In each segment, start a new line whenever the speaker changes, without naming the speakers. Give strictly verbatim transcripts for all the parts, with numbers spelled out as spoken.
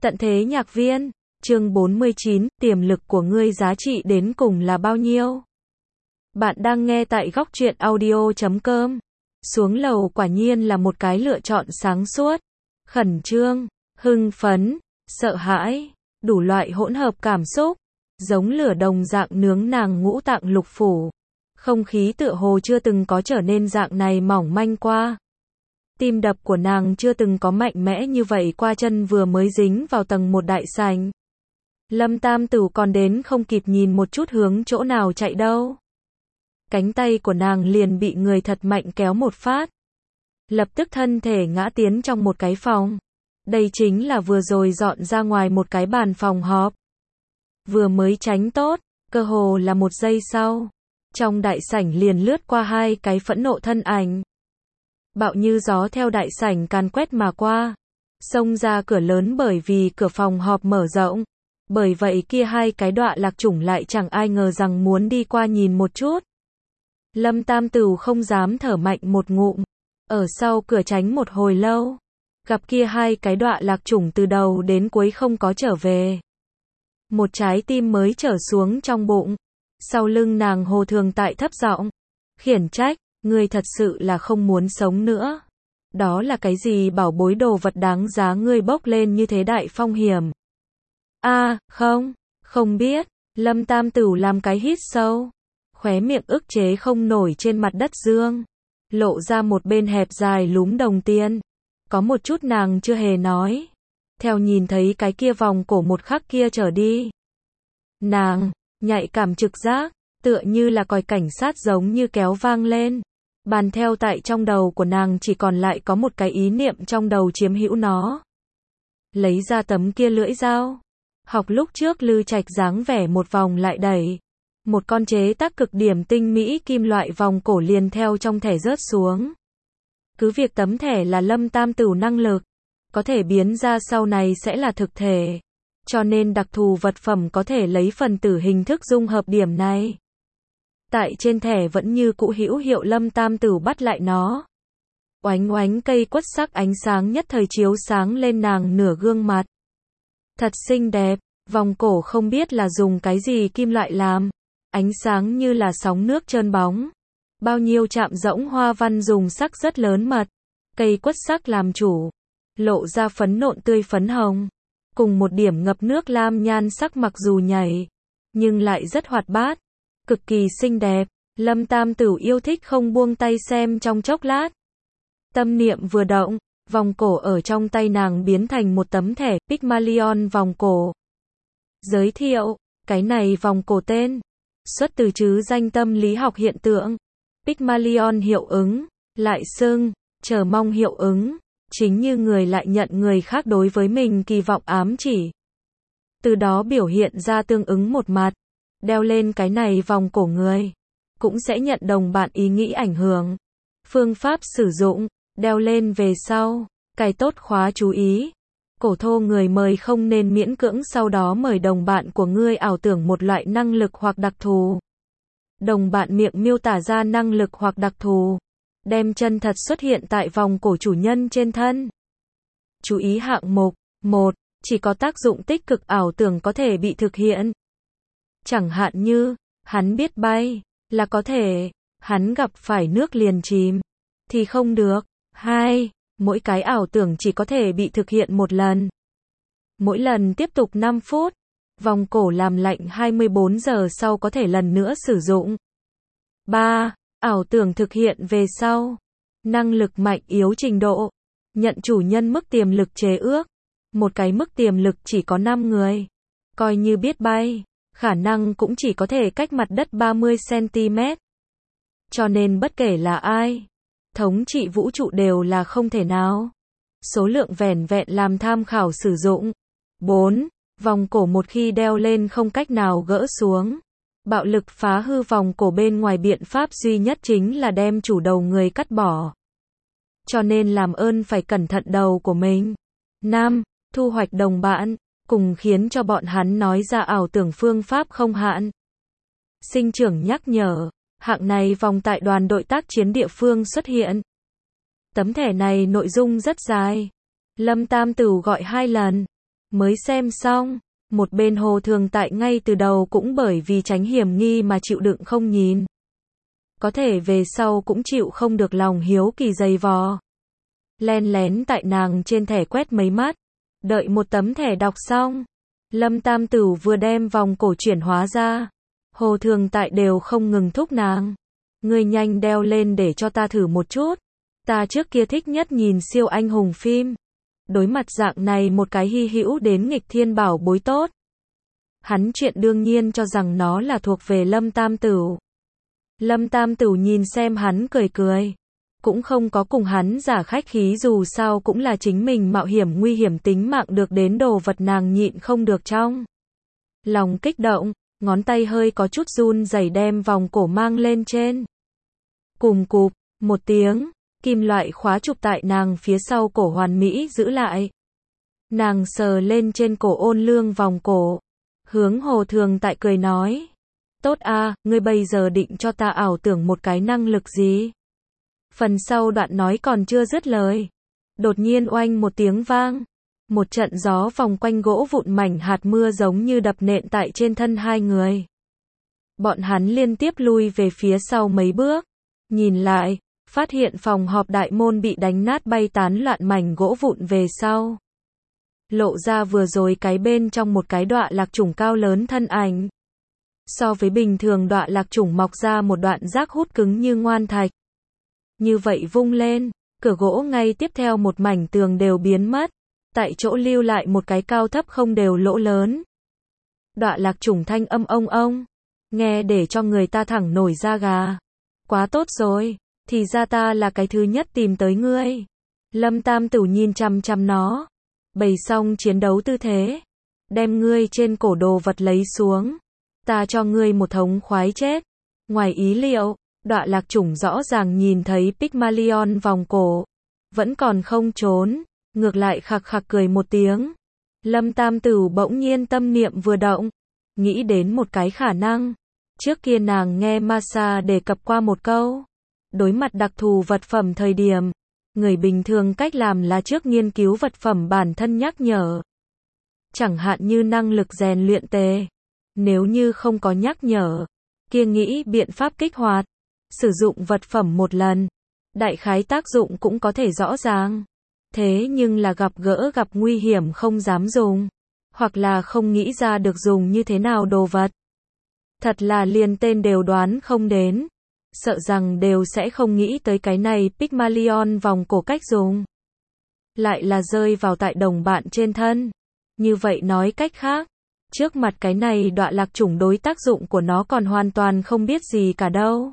Tận thế nhạc viên, chương bốn mươi chín, tiềm lực của ngươi giá trị đến cùng là bao nhiêu? Bạn đang nghe tại góc truyện audio chấm com. Xuống lầu quả nhiên là một cái lựa chọn sáng suốt. Khẩn trương, hưng phấn, sợ hãi, đủ loại hỗn hợp cảm xúc, giống lửa đồng dạng nướng nàng ngũ tạng lục phủ. Không khí tựa hồ chưa từng có trở nên dạng này mỏng manh qua. Tim đập của nàng chưa từng có mạnh mẽ như vậy qua, chân vừa mới dính vào tầng một đại sảnh. Lâm Tam Tửu còn đến không kịp nhìn một chút hướng chỗ nào chạy đâu. Cánh tay của nàng liền bị người thật mạnh kéo một phát. Lập tức thân thể ngã tiến trong một cái phòng. Đây chính là vừa rồi dọn ra ngoài một cái bàn phòng họp. Vừa mới tránh tốt, cơ hồ là một giây sau. Trong đại sảnh liền lướt qua hai cái phẫn nộ thân ảnh. Bạo như gió theo đại sảnh càn quét mà qua. Xông ra cửa lớn bởi vì cửa phòng họp mở rộng. Bởi vậy kia hai cái đọa lạc chủng lại chẳng ai ngờ rằng muốn đi qua nhìn một chút. Lâm Tam Tửu không dám thở mạnh một ngụm. Ở sau cửa tránh một hồi lâu. Gặp kia hai cái đọa lạc chủng từ đầu đến cuối không có trở về. Một trái tim mới trở xuống trong bụng. Sau lưng nàng hồ thường tại thấp giọng khiển trách, ngươi thật sự là không muốn sống nữa. Đó là cái gì bảo bối đồ vật đáng giá ngươi bốc lên như thế đại phong hiểm? A, à, không, không biết. Lâm Tam Tửu làm cái hít sâu, khóe miệng ức chế không nổi trên mặt đất dương, lộ ra một bên hẹp dài lúm đồng tiền. Có một chút nàng chưa hề nói. Theo nhìn thấy cái kia vòng cổ một khắc kia trở đi, nàng nhạy cảm trực giác, tựa như là còi cảnh sát giống như kéo vang lên. Bàn theo tại trong đầu của nàng chỉ còn lại có một cái ý niệm trong đầu chiếm hữu nó. Lấy ra tấm kia lưỡi dao. Học lúc trước Lư Trạch dáng vẻ một vòng lại đẩy. Một con chế tác cực điểm tinh mỹ kim loại vòng cổ liền theo trong thẻ rớt xuống. Cứ việc tấm thẻ là Lâm Tam Tửu năng lực, có thể biến ra sau này sẽ là thực thể. Cho nên đặc thù vật phẩm có thể lấy phần tử hình thức dung hợp điểm này. Tại trên thẻ vẫn như cũ hữu hiệu. Lâm Tam Tửu bắt lại nó. Oánh oánh cây quất sắc ánh sáng nhất thời chiếu sáng lên nàng nửa gương mặt. Thật xinh đẹp, vòng cổ không biết là dùng cái gì kim loại làm. Ánh sáng như là sóng nước trơn bóng. Bao nhiêu chạm rỗng hoa văn dùng sắc rất lớn mật. Cây quất sắc làm chủ. Lộ ra phấn nộn tươi phấn hồng. Cùng một điểm ngập nước lam nhan sắc, mặc dù nhảy, nhưng lại rất hoạt bát. Cực kỳ xinh đẹp. Lâm Tam Tửu yêu thích không buông tay xem trong chốc lát. Tâm niệm vừa động, vòng cổ ở trong tay nàng biến thành một tấm thẻ Pygmalion vòng cổ. Giới thiệu, cái này vòng cổ tên xuất từ chứ danh tâm lý học hiện tượng Pygmalion hiệu ứng, lại xưng chờ mong hiệu ứng, chính như người lại nhận người khác đối với mình kỳ vọng ám chỉ. Từ đó biểu hiện ra tương ứng một mặt. Đeo lên cái này vòng cổ người cũng sẽ nhận đồng bạn ý nghĩ ảnh hưởng. Phương pháp sử dụng, đeo lên về sau, cài tốt khóa chú ý. Cổ thô người mời không nên miễn cưỡng sau đó mời đồng bạn của ngươi ảo tưởng một loại năng lực hoặc đặc thù. Đồng bạn miệng miêu tả ra năng lực hoặc đặc thù, đem chân thật xuất hiện tại vòng cổ chủ nhân trên thân. Chú ý hạng mục, một. Chỉ có tác dụng tích cực ảo tưởng có thể bị thực hiện. Chẳng hạn như, hắn biết bay, là có thể, hắn gặp phải nước liền chìm, thì không được. Hai. Mỗi cái ảo tưởng chỉ có thể bị thực hiện một lần. Mỗi lần tiếp tục năm phút. Vòng cổ làm lạnh hai mươi bốn giờ sau có thể lần nữa sử dụng. Ba. Ảo tưởng thực hiện về sau. Năng lực mạnh yếu trình độ. Nhận chủ nhân mức tiềm lực chế ước. Một cái mức tiềm lực chỉ có năm người. Coi như biết bay, khả năng cũng chỉ có thể cách mặt đất ba mươi xăng ti mét. Cho nên bất kể là ai, thống trị vũ trụ đều là không thể nào. Số lượng vẻn vẹn làm tham khảo sử dụng. Bốn. Vòng cổ một khi đeo lên không cách nào gỡ xuống. Bạo lực phá hư vòng cổ bên ngoài biện pháp duy nhất chính là đem chủ đầu người cắt bỏ. Cho nên làm ơn phải cẩn thận đầu của mình. Năm. Thu hoạch đồng bạn, cùng khiến cho bọn hắn nói ra ảo tưởng phương pháp không hạn. Sinh trưởng nhắc nhở, hạng này vòng tại đoàn đội tác chiến địa phương xuất hiện. Tấm thẻ này nội dung rất dài. Lâm Tam Tửu gọi hai lần. Mới xem xong, một bên Hồ Thường Tại ngay từ đầu cũng bởi vì tránh hiểm nghi mà chịu đựng không nhìn. Có thể về sau cũng chịu không được lòng hiếu kỳ dày vò. Len lén tại nàng trên thẻ quét mấy mắt. Đợi một tấm thẻ đọc xong. Lâm Tam Tửu vừa đem vòng cổ chuyển hóa ra. Hồ Thường Tại đều không ngừng thúc nàng. Ngươi nhanh đeo lên để cho ta thử một chút. Ta trước kia thích nhất nhìn siêu anh hùng phim. Đối mặt dạng này một cái hy hữu đến nghịch thiên bảo bối tốt. Hắn chuyện đương nhiên cho rằng nó là thuộc về Lâm Tam Tửu. Lâm Tam Tửu nhìn xem hắn cười cười. Cũng không có cùng hắn giả khách khí, dù sao cũng là chính mình mạo hiểm nguy hiểm tính mạng được đến đồ vật, nàng nhịn không được trong lòng kích động, ngón tay hơi có chút run rẩy đem vòng cổ mang lên trên. Cùm cụp, một tiếng, kim loại khóa chụp tại nàng phía sau cổ hoàn mỹ giữ lại. Nàng sờ lên trên cổ ôn lương vòng cổ, hướng Hồ Thường Tại cười nói. Tốt a, ngươi bây giờ định cho ta ảo tưởng một cái năng lực gì? Phần sau đoạn nói còn chưa dứt lời. Đột nhiên oanh một tiếng vang. Một trận gió vòng quanh gỗ vụn mảnh hạt mưa giống như đập nện tại trên thân hai người. Bọn hắn liên tiếp lui về phía sau mấy bước. Nhìn lại, phát hiện phòng họp đại môn bị đánh nát bay tán loạn mảnh gỗ vụn về sau. Lộ ra vừa rồi cái bên trong một cái đọa lạc chủng cao lớn thân ảnh. So với bình thường đọa lạc chủng mọc ra một đoạn rác hút cứng như ngoan thạch. Như vậy vung lên, cửa gỗ ngay tiếp theo một mảnh tường đều biến mất. Tại chỗ lưu lại một cái cao thấp không đều lỗ lớn. Đọa lạc chủng thanh âm ông ông. Nghe để cho người ta thẳng nổi da gà. Quá tốt rồi, thì ra ta là cái thứ nhất tìm tới ngươi. Lâm Tam Tửu nhìn chằm chằm nó. Bày xong chiến đấu tư thế. Đem ngươi trên cổ đồ vật lấy xuống. Ta cho ngươi một thống khoái chết. Ngoài ý liệu, đọa lạc chủng rõ ràng nhìn thấy Pygmalion vòng cổ. Vẫn còn không trốn. Ngược lại khạc khạc cười một tiếng. Lâm Tam Tửu bỗng nhiên tâm niệm vừa động. Nghĩ đến một cái khả năng. Trước kia nàng nghe Masa đề cập qua một câu. Đối mặt đặc thù vật phẩm thời điểm. Người bình thường cách làm là trước nghiên cứu vật phẩm bản thân nhắc nhở. Chẳng hạn như năng lực rèn luyện tề. Nếu như không có nhắc nhở. Kia nghĩ biện pháp kích hoạt. Sử dụng vật phẩm một lần. Đại khái tác dụng cũng có thể rõ ràng. Thế nhưng là gặp gỡ gặp nguy hiểm không dám dùng. Hoặc là không nghĩ ra được dùng như thế nào đồ vật. Thật là liền tên đều đoán không đến. Sợ rằng đều sẽ không nghĩ tới cái này Pygmalion vòng cổ cách dùng. Lại là rơi vào tại đồng bạn trên thân. Như vậy nói cách khác. Trước mặt cái này đọa lạc chủng đối tác dụng của nó còn hoàn toàn không biết gì cả đâu.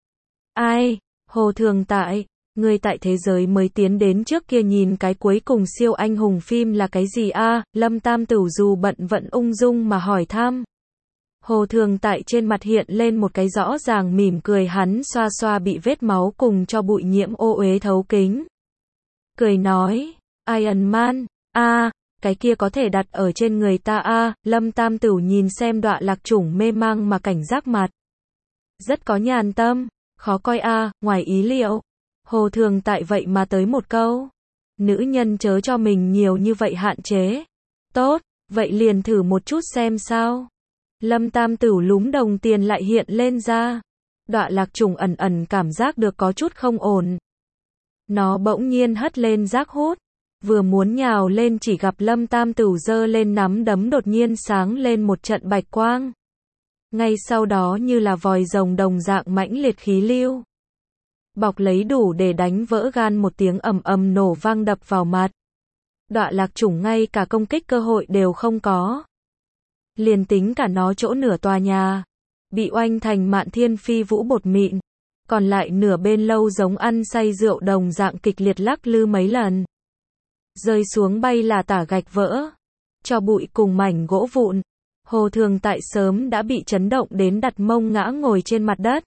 Ai? Hồ Thường Tại. Người tại thế giới mới tiến đến trước kia nhìn cái cuối cùng siêu anh hùng phim là cái gì a? À? Lâm Tam Tửu dù bận vận ung dung mà hỏi thăm. Hồ Thường Tại trên mặt hiện lên một cái rõ ràng mỉm cười, hắn xoa xoa bị vết máu cùng cho bụi nhiễm ô uế thấu kính. Cười nói, Iron Man, a, à, cái kia có thể đặt ở trên người ta a. À? Lâm Tam Tửu nhìn xem đọa lạc chủng mê mang mà cảnh giác mặt. Rất có nhàn tâm, khó coi a, à, ngoài ý liệu. Hồ Thường Tại vậy mà tới một câu. Nữ nhân chớ cho mình nhiều như vậy hạn chế. Tốt, vậy liền thử một chút xem sao. Lâm Tam Tửu lúm đồng tiền lại hiện lên ra. Đọa lạc trùng ẩn ẩn cảm giác được có chút không ổn. Nó bỗng nhiên hất lên rác hút. Vừa muốn nhào lên chỉ gặp Lâm Tam Tửu giơ lên nắm đấm đột nhiên sáng lên một trận bạch quang. Ngay sau đó như là vòi rồng đồng dạng mãnh liệt khí lưu. Bọc lấy đủ để đánh vỡ gan, một tiếng ầm ầm nổ vang đập vào mặt. Đọa lạc chủng ngay cả công kích cơ hội đều không có. Liền tính cả nó chỗ nửa tòa nhà. Bị oanh thành mạn thiên phi vũ bột mịn. Còn lại nửa bên lâu giống ăn say rượu đồng dạng kịch liệt lắc lư mấy lần. Rơi xuống bay là tả gạch vỡ. Cho bụi cùng mảnh gỗ vụn. Hồ Thường Tại sớm đã bị chấn động đến đặt mông ngã ngồi trên mặt đất.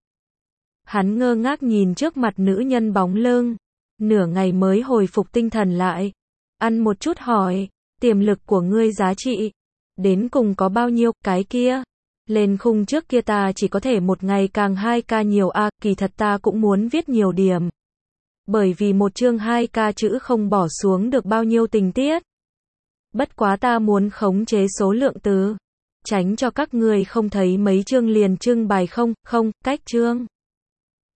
Hắn ngơ ngác nhìn trước mặt nữ nhân bóng lưng. Nửa ngày mới hồi phục tinh thần lại. Ăn một chút hỏi. Tiềm lực của ngươi giá trị. Đến cùng có bao nhiêu, cái kia. Lên khung trước kia ta chỉ có thể một ngày càng hai ca nhiều a, à, kỳ thật ta cũng muốn viết nhiều điểm. Bởi vì một chương hai ca chữ không bỏ xuống được bao nhiêu tình tiết. Bất quá ta muốn khống chế số lượng từ. Tránh cho các ngươi không thấy mấy chương liền trưng bày không, không, cách chương.